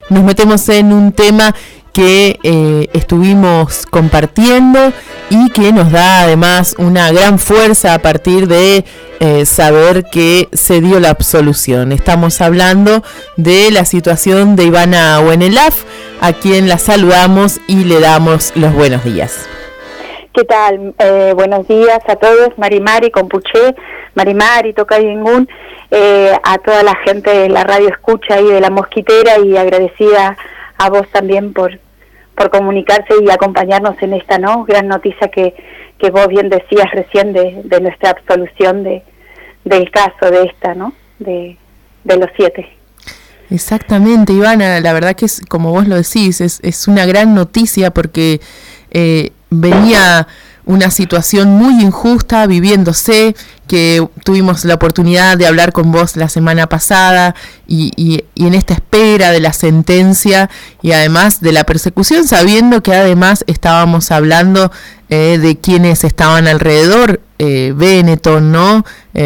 nos metemos en un tema que estuvimos compartiendo y que nos da además una gran fuerza a partir de saber que se dio la absolución. Estamos hablando de la situación de Ivana Wenelaf, a quien la saludamos y le damos los buenos días. ¿Qué tal? Buenos días a todos, Marimari, Compuché, Marimari, Tocayingún, a toda la gente de la radio escucha y de la Mosquitera, y agradecida a vos también por comunicarse y acompañarnos en esta gran noticia que vos bien decías recién de nuestra absolución del caso de esta, de los 7. Exactamente, Ivana, la verdad que es, como vos lo decís, es una gran noticia porque venía una situación muy injusta viviéndose, que tuvimos la oportunidad de hablar con vos la semana pasada y en esta espera de la sentencia y además de la persecución, sabiendo que además estábamos hablando de quienes estaban alrededor, Benetton, ¿no?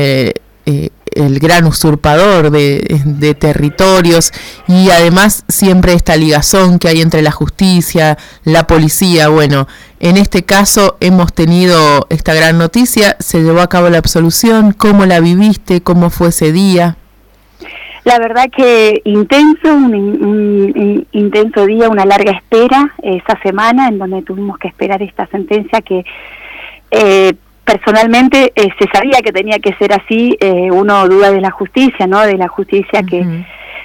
El gran usurpador de territorios, y además siempre esta ligazón que hay entre la justicia, la policía. Bueno, en este caso hemos tenido esta gran noticia, se llevó a cabo la absolución. ¿Cómo la viviste? ¿Cómo fue ese día? La verdad que intenso, un intenso día, una larga espera esa semana en donde tuvimos que esperar esta sentencia que personalmente se sabía que tenía que ser así. Uno duda de la justicia, de la justicia que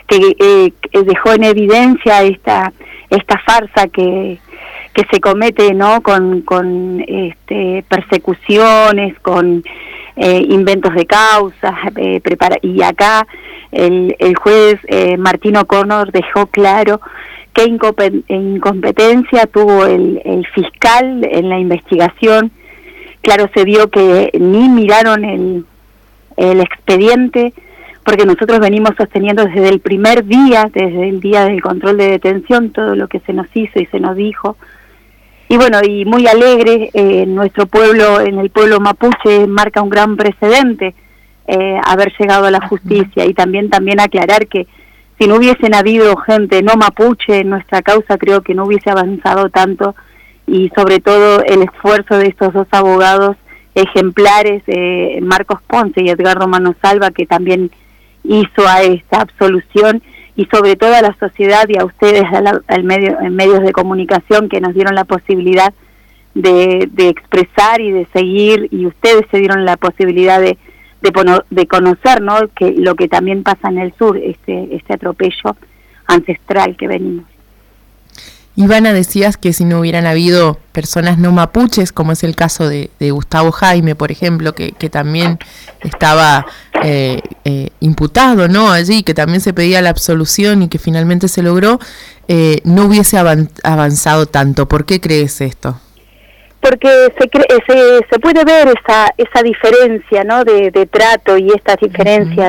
dejó en evidencia esta farsa que se comete, con persecuciones, con inventos de causas, y acá el juez Martín O'Connor dejó claro qué incompetencia tuvo el fiscal en la investigación. Claro, se vio que ni miraron el expediente, porque nosotros venimos sosteniendo desde el primer día, desde el día del control de detención, todo lo que se nos hizo y se nos dijo. Y bueno, y muy alegre, nuestro pueblo, en el pueblo mapuche, marca un gran precedente haber llegado a la justicia, y también aclarar que si no hubiesen habido gente no mapuche en nuestra causa, creo que no hubiese avanzado tanto, y sobre todo el esfuerzo de estos dos abogados ejemplares, Marcos Ponce y Edgardo Manosalva, que también hizo a esta absolución, y sobre todo a la sociedad y a ustedes, en medios de comunicación, que nos dieron la posibilidad de expresar y de seguir, y ustedes se dieron la posibilidad de conocer, que lo que también pasa en el sur, este atropello ancestral que venimos. Ivana, decías que si no hubieran habido personas no mapuches, como es el caso de Gustavo Jaime, por ejemplo, que también estaba imputado, allí, que también se pedía la absolución y que finalmente se logró, no hubiese avanzado tanto. ¿Por qué crees esto? Porque se puede ver esa diferencia, de trato, y esta diferencia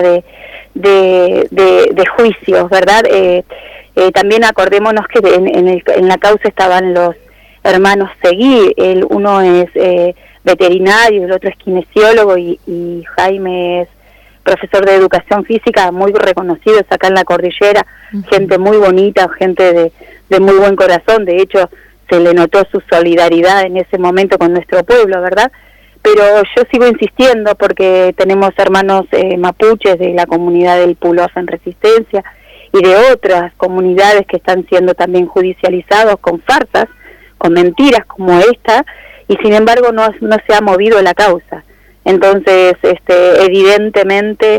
de juicios, ¿verdad? También acordémonos que en la causa estaban los hermanos Seguí, uno es veterinario, el otro es kinesiólogo, y Jaime es profesor de educación física, muy reconocido acá en la cordillera, gente muy bonita, gente de muy buen corazón. De hecho, se le notó su solidaridad en ese momento con nuestro pueblo, ¿verdad? Pero yo sigo insistiendo porque tenemos hermanos mapuches de la comunidad del Puloaf en Resistencia, y de otras comunidades que están siendo también judicializados con farsas, con mentiras como esta, y sin embargo no se ha movido la causa. Entonces, evidentemente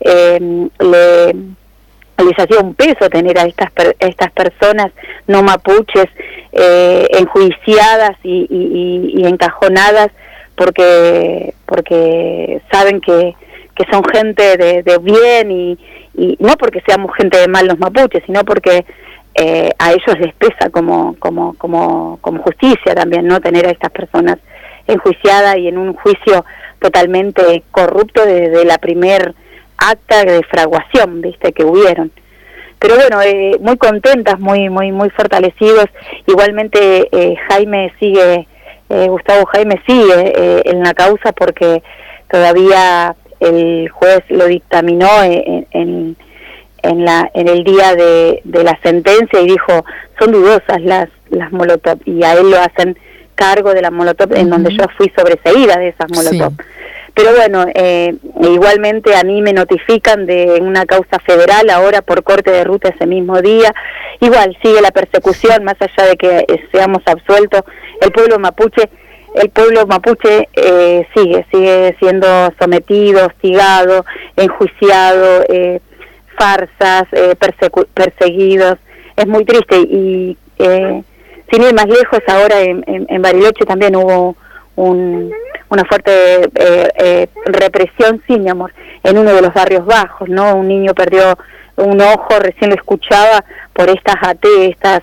les hacía un peso tener a estas personas no mapuches enjuiciadas y encajonadas, porque saben que son gente de bien, y no porque seamos gente de mal los mapuches, sino porque a ellos les pesa como justicia también, tener a estas personas enjuiciadas y en un juicio totalmente corrupto desde la primer acta de fraguación, que hubieron. Pero bueno, muy contentas, muy fortalecidos. Igualmente Gustavo Jaime sigue en la causa, porque todavía el juez lo dictaminó en en el día de la sentencia y dijo, son dudosas las molotov, y a él lo hacen cargo de la molotov, en donde yo fui sobreseída de esas molotov. Sí. Pero bueno, igualmente a mí me notifican de una causa federal ahora por corte de ruta ese mismo día. Igual sigue la persecución, más allá de que seamos absueltos. El pueblo mapuche sigue siendo sometido, hostigado, enjuiciado, farsas, perseguidos. Es muy triste y sin ir más lejos, ahora en Bariloche también hubo una fuerte represión, sí, mi amor, en uno de los barrios bajos, ¿no? Un niño perdió un ojo, recién lo escuchaba, por estas AT, estas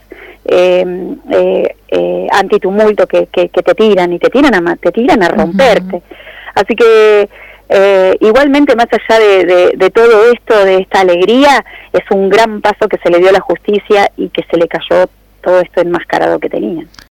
antitumulto que te tiran a romperte. Así que igualmente, más allá de todo esto, de esta alegría, es un gran paso que se le dio a la justicia y que se le cayó todo esto enmascarado que tenían.